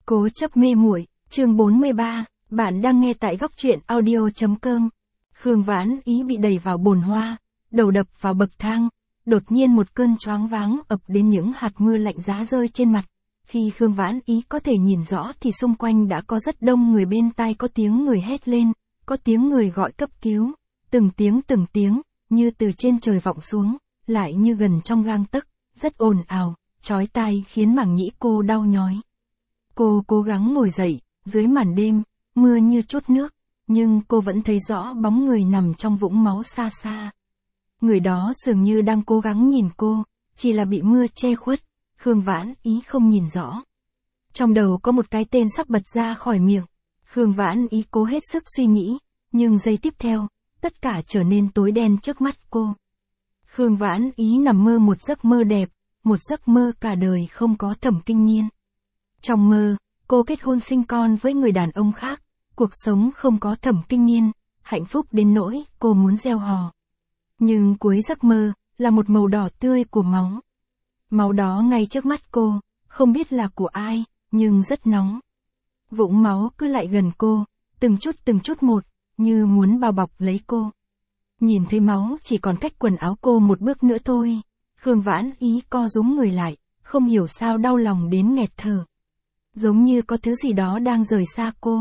Cố chấp mê muội, chương 43, bạn đang nghe tại góc truyện audio.com. Khương Vãn Ý bị đẩy vào bồn hoa, đầu đập vào bậc thang, đột nhiên một cơn choáng váng ập đến, những hạt mưa lạnh giá rơi trên mặt. Khi Khương Vãn Ý có thể nhìn rõ thì xung quanh đã có rất đông người, bên tai có tiếng người hét lên, có tiếng người gọi cấp cứu, từng tiếng, như từ trên trời vọng xuống, lại như gần trong gang tấc, rất ồn ào, chói tai khiến màng nhĩ cô đau nhói. Cô cố gắng ngồi dậy, dưới màn đêm, mưa như trút nước, nhưng cô vẫn thấy rõ bóng người nằm trong vũng máu xa xa. Người đó dường như đang cố gắng nhìn cô, chỉ là bị mưa che khuất, Khương Vãn Ý không nhìn rõ. Trong đầu có một cái tên sắp bật ra khỏi miệng, Khương Vãn Ý cố hết sức suy nghĩ, nhưng giây tiếp theo, tất cả trở nên tối đen trước mắt cô. Khương Vãn Ý nằm mơ một giấc mơ đẹp, một giấc mơ cả đời không có Thẩm Kinh Nhiên. Trong mơ, cô kết hôn sinh con với người đàn ông khác, cuộc sống không có Thẩm Kinh Nhiên, hạnh phúc đến nỗi cô muốn gieo hò. Nhưng cuối giấc mơ, là một màu đỏ tươi của máu. Máu đó ngay trước mắt cô, không biết là của ai, nhưng rất nóng. Vũng máu cứ lại gần cô, từng chút một, như muốn bao bọc lấy cô. Nhìn thấy máu chỉ còn cách quần áo cô một bước nữa thôi, Khương Vãn Ý co rúm người lại, không hiểu sao đau lòng đến nghẹt thở. Giống như có thứ gì đó đang rời xa cô.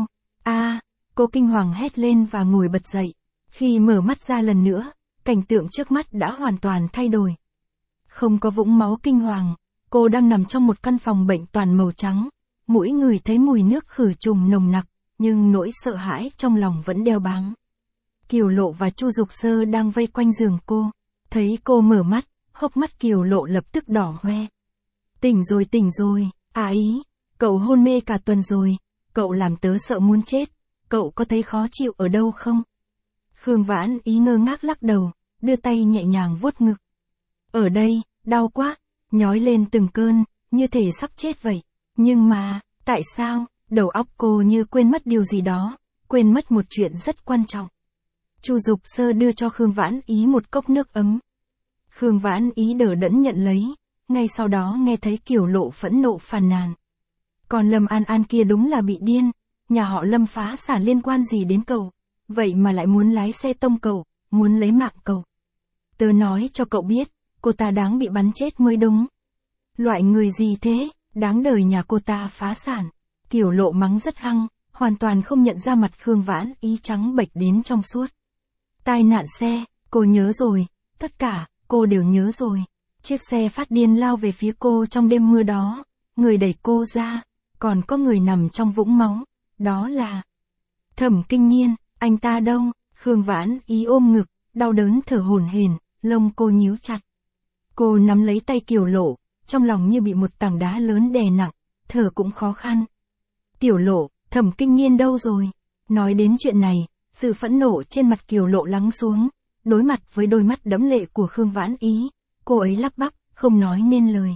Cô kinh hoàng hét lên và ngồi bật dậy. Khi mở mắt ra lần nữa, cảnh tượng trước mắt đã hoàn toàn thay đổi. Không có vũng máu kinh hoàng, cô đang nằm trong một căn phòng bệnh toàn màu trắng, mũi ngửi thấy mùi nước khử trùng nồng nặc, nhưng nỗi sợ hãi trong lòng vẫn đeo bám. Kiều Lộ và Chu Dục Sơ đang vây quanh giường cô, thấy cô mở mắt, hốc mắt Kiều Lộ lập tức đỏ hoe. Tỉnh rồi, Ý, cậu hôn mê cả tuần rồi, cậu làm tớ sợ muốn chết, cậu có thấy khó chịu ở đâu không? Khương Vãn Ý ngơ ngác lắc đầu, đưa tay nhẹ nhàng vuốt ngực. Ở đây, đau quá, nhói lên từng cơn, như thể sắp chết vậy. Nhưng mà, tại sao, đầu óc cô như quên mất điều gì đó, quên mất một chuyện rất quan trọng. Chu Dục Sơ đưa cho Khương Vãn Ý một cốc nước ấm. Khương Vãn Ý đờ đẫn nhận lấy, ngay sau đó nghe thấy Kiều Lộ phẫn nộ phàn nàn. Còn Lâm An An kia đúng là bị điên, nhà họ Lâm phá sản liên quan gì đến cậu, vậy mà lại muốn lái xe tông cậu, muốn lấy mạng cậu. Tớ nói cho cậu biết, cô ta đáng bị bắn chết mới đúng. Loại người gì thế, đáng đời nhà cô ta phá sản. Kiều Lộ mắng rất hăng, hoàn toàn không nhận ra mặt Khương Vãn Ý trắng bệch đến trong suốt. Tai nạn xe, cô nhớ rồi, tất cả, cô đều nhớ rồi. Chiếc xe phát điên lao về phía cô trong đêm mưa đó, người đẩy cô ra, còn có người nằm trong vũng máu, đó là Thẩm Kinh Nhiên. Anh ta đâu? Khương Vãn Ý ôm ngực, đau đớn thở hổn hển, lông cô nhíu chặt. Cô nắm lấy tay Kiều Lộ, trong lòng như bị một tảng đá lớn đè nặng, thở cũng khó khăn. Tiểu Lộ, Thẩm Kinh Nhiên đâu rồi? Nói đến chuyện này, sự phẫn nộ trên mặt Kiều Lộ lắng xuống, đối mặt với đôi mắt đẫm lệ của Khương Vãn Ý, cô ấy lắp bắp, không nói nên lời.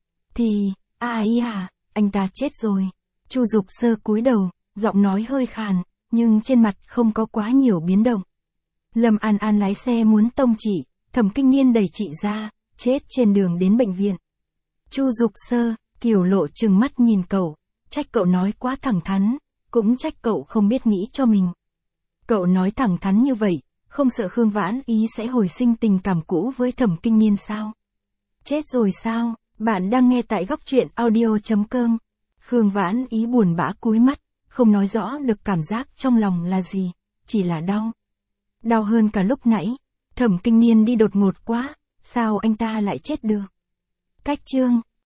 Anh ta chết rồi. Chu Dục Sơ cúi đầu, giọng nói hơi khàn, nhưng trên mặt không có quá nhiều biến động. Lâm An An lái xe muốn tông chị, Thẩm Kinh Nhiên đẩy chị ra, chết trên đường đến bệnh viện. Chu Dục Sơ, Kiều Lộ trừng mắt nhìn cậu, trách cậu nói quá thẳng thắn, cũng trách cậu không biết nghĩ cho mình. Cậu nói thẳng thắn như vậy, không sợ Khương Vãn Ý sẽ hồi sinh tình cảm cũ với Thẩm Kinh Nhiên sao? Chết rồi sao? Bạn đang nghe tại góc truyện audio.com. Khương Vãn Ý buồn bã cúi mắt, không nói rõ được cảm giác trong lòng là gì, chỉ là đau. Đau hơn cả lúc nãy, Thẩm Kinh Nhiên đi đột ngột quá, sao anh ta lại chết được? Cách chương